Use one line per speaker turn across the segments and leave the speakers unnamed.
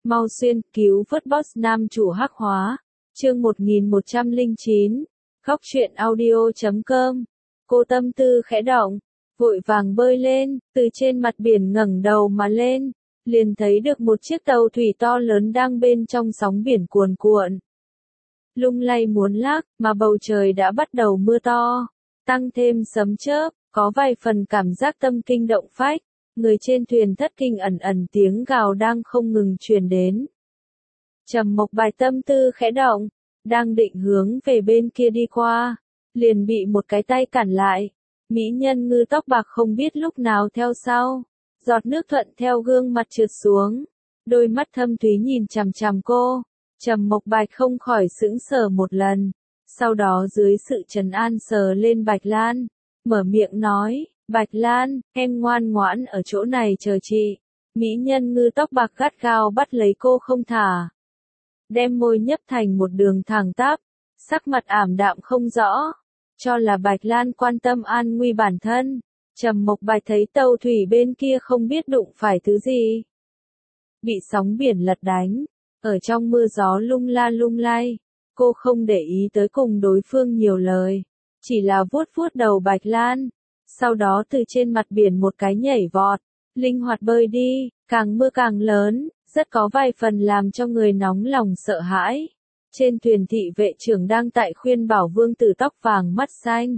Mau xuyên, cứu vớt boss nam chủ hắc hóa. Chương 1109. Khóc chuyện audio.com. Cô tâm tư khẽ động, vội vàng bơi lên, từ trên mặt biển ngẩng đầu mà lên, liền thấy được một chiếc tàu thủy to lớn đang bên trong sóng biển cuồn cuộn. Lung lay muốn lắc, mà bầu trời đã bắt đầu mưa to, tăng thêm sấm chớp, có vài phần cảm giác tâm kinh động phách. Người trên thuyền thất kinh ẩn ẩn tiếng gào đang không ngừng truyền đến. Trầm Mộc Bạch tâm tư khẽ động, đang định hướng về bên kia đi qua, liền bị một cái tay cản lại. Mỹ nhân ngư tóc bạc không biết lúc nào theo sau, giọt nước thuận theo gương mặt trượt xuống, đôi mắt thâm thúy nhìn chằm chằm cô. Trầm Mộc Bạch không khỏi sững sờ một lần, sau đó dưới sự trấn an sờ lên Bạch Lan, mở miệng nói, Bạch Lan, em ngoan ngoãn ở chỗ này chờ chị. Mỹ nhân ngư tóc bạc gắt gao bắt lấy cô không thả, đem môi nhấp thành một đường thẳng tắp, sắc mặt ảm đạm không rõ, cho là Bạch Lan quan tâm an nguy bản thân. Trầm Mộc Bạch thấy tàu thủy bên kia không biết đụng phải thứ gì, bị sóng biển lật đánh, ở trong mưa gió lung la lung lay, cô không để ý tới cùng đối phương nhiều lời, chỉ là vuốt vuốt đầu Bạch Lan, sau đó từ trên mặt biển một cái nhảy vọt, linh hoạt bơi đi, càng mưa càng lớn, rất có vài phần làm cho người nóng lòng sợ hãi. Trên thuyền thị vệ trưởng đang tại khuyên bảo vương tử tóc vàng mắt xanh.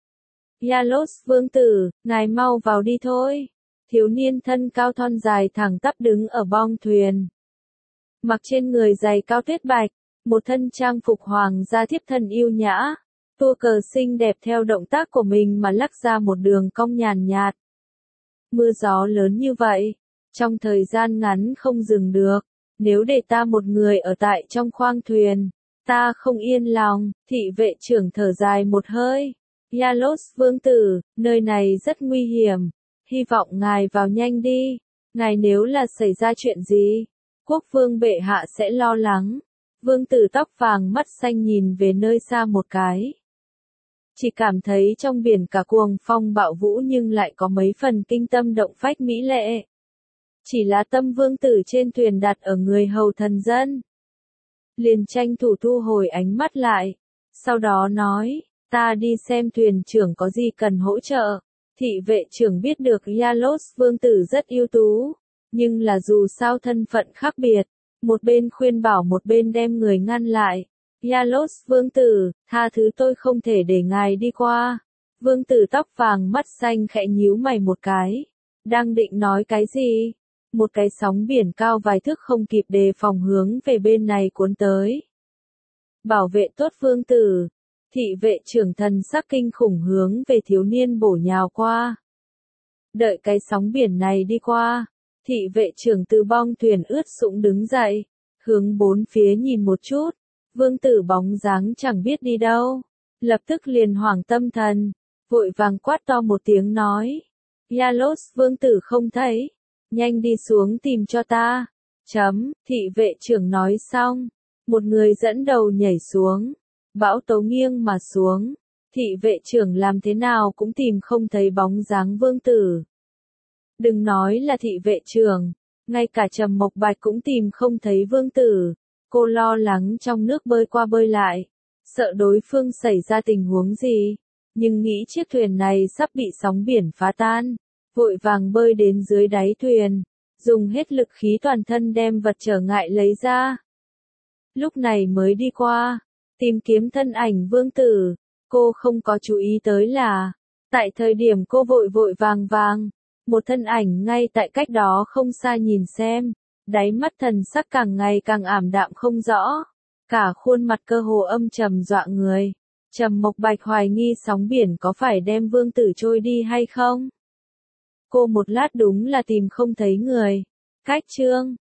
Yalos vương tử, ngài mau vào đi thôi. Thiếu niên thân cao thon dài thẳng tắp đứng ở bong thuyền. Mặc trên người giày cao tuyết bạch, một thân trang phục hoàng gia thiếp thân yêu nhã. Tua cờ xinh đẹp theo động tác của mình mà lắc ra một đường cong nhàn nhạt. Mưa gió lớn như vậy, trong thời gian ngắn không dừng được. Nếu để ta một người ở tại trong khoang thuyền, ta không yên lòng. Thị vệ trưởng thở dài một hơi. Yalos vương tử, nơi này rất nguy hiểm. Hy vọng ngài vào nhanh đi. Ngài nếu là xảy ra chuyện gì, quốc vương bệ hạ sẽ lo lắng. Vương tử tóc vàng mắt xanh nhìn về nơi xa một cái. Chỉ cảm thấy trong biển cả cuồng phong bạo vũ nhưng lại có mấy phần kinh tâm động phách mỹ lệ. Chỉ là tâm vương tử trên thuyền đặt ở người hầu thần dân. Liền tranh thủ thu hồi ánh mắt lại. Sau đó nói, ta đi xem thuyền trưởng có gì cần hỗ trợ. Thị vệ trưởng biết được Yalos vương tử rất ưu tú. Nhưng là dù sao thân phận khác biệt. Một bên khuyên bảo một bên đem người ngăn lại. Yalos vương tử, tha thứ tôi không thể để ngài đi qua. Vương tử tóc vàng mắt xanh khẽ nhíu mày một cái. Đang định nói cái gì? Một cái sóng biển cao vài thước không kịp đề phòng hướng về bên này cuốn tới. Bảo vệ tốt vương tử. Thị vệ trưởng thần sắc kinh khủng hướng về thiếu niên bổ nhào qua. Đợi cái sóng biển này đi qua. Thị vệ trưởng từ bong thuyền ướt sũng đứng dậy. Hướng bốn phía nhìn một chút. Vương tử bóng dáng chẳng biết đi đâu. Lập tức liền hoảng tâm thần. Vội vàng quát to một tiếng nói. Yalos vương tử không thấy. Nhanh đi xuống tìm cho ta. Thị vệ trưởng nói xong. Một người dẫn đầu nhảy xuống. Bão tố nghiêng mà xuống. Thị vệ trưởng làm thế nào cũng tìm không thấy bóng dáng vương tử. Đừng nói là thị vệ trưởng. Ngay cả Trầm Mộc Bạch cũng tìm không thấy vương tử. Cô lo lắng trong nước bơi qua bơi lại. Sợ đối phương xảy ra tình huống gì. Nhưng nghĩ chiếc thuyền này sắp bị sóng biển phá tan. Vội vàng bơi đến dưới đáy thuyền, dùng hết lực khí toàn thân đem vật trở ngại lấy ra. Lúc này mới đi qua, tìm kiếm thân ảnh vương tử, cô không có chú ý tới là, tại thời điểm cô vội vội vàng vàng, một thân ảnh ngay tại cách đó không xa nhìn xem, đáy mắt thần sắc càng ngày càng ảm đạm không rõ, cả khuôn mặt cơ hồ âm trầm dọa người. Trầm Mộc Bạch hoài nghi sóng biển có phải đem vương tử trôi đi hay không? Cô một lát đúng là tìm không thấy người. Cách chương